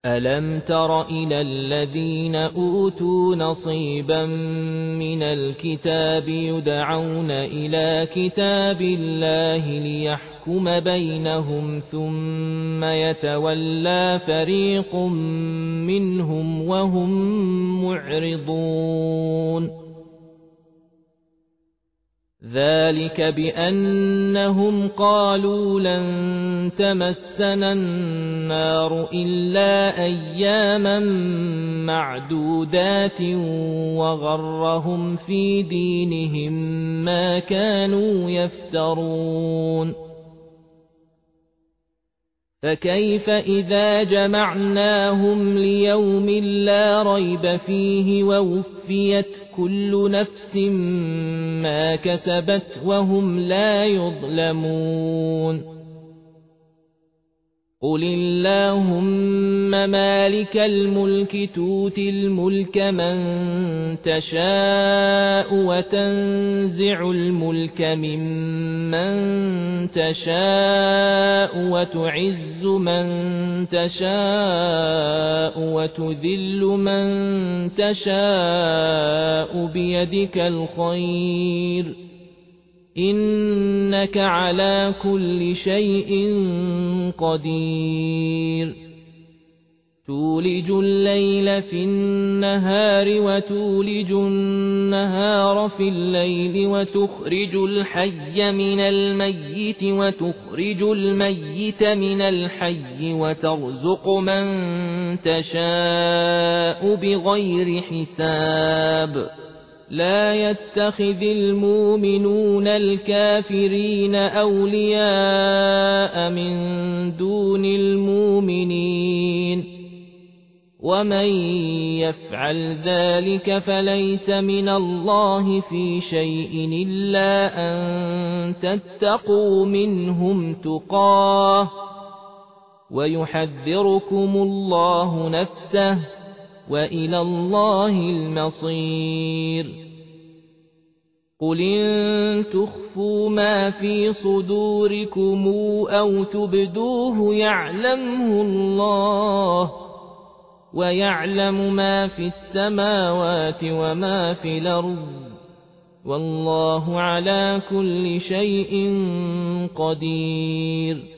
أَلَمْ تَرَ إِلَى الَّذِينَ أُوتُوا نَصِيبًا مِنَ الْكِتَابِ يُدْعَوْنَ إِلَى كِتَابِ اللَّهِ لِيَحْكُمَ بَيْنَهُمْ ثُمَّ يَتَوَلَّى فَرِيقٌ مِنْهُمْ وَهُمْ مُعْرِضُونَ ذَلِكَ بِأَنَّهُمْ قَالُوا لَن تَمَسَّنَا النَّارُ إِلَّا أَيَّامًا مَّعْدُودَاتٍ وَغَرَّهُمْ فِي دِينِهِم مَّا كَانُوا يَفْتَرُونَ فَكَيْفَ إِذَا جَمَعْنَاهُمْ لِيَوْمٍ لَّا رَيْبَ فِيهِ وَوُفِّيَتْ كُلُّ نَفْسٍ مَّا كَسَبَتْ وَهُمْ لَا يُظْلَمُونَ قُلِ اللَّهُمَّ مَالِكَ الْمُلْكِ تُؤْتِي الْمُلْكَ مَن تَشَاءُ وَتَنزِعُ الْمُلْكَ مِمَّن تَشَاءُ وَتُعِزُّ مَن تَشَاءُ وَتُذِلُّ مَن تَشَاءُ بِيَدِكَ الْخَيْرُ إِنَّكَ عَلَى كُلِّ شَيْءٍ قَدِيرٌ تُولِجُ اللَّيْلَ فِي النَّهَارِ وَتُولِجُ النَّهَارَ فِي اللَّيْلِ وَتُخْرِجُ الْحَيَّ مِنَ الْمَيِّتِ وَتُخْرِجُ الْمَيِّتَ مِنَ الْحَيِّ وَتَرْزُقُ مَن تَشَاءُ بِغَيْرِ حِسَابٍ لا يتخذ المؤمنون الكافرين أولياء من دون المؤمنين ومن يفعل ذلك فليس من الله في شيء إلا أن تتقوا منهم تقاه ويحذركم الله نفسه وإلى الله المصير قل إن تخفوا ما في صدوركم أو تبدوه يعلمه الله ويعلم ما في السماوات وما في الأرض والله على كل شيء قدير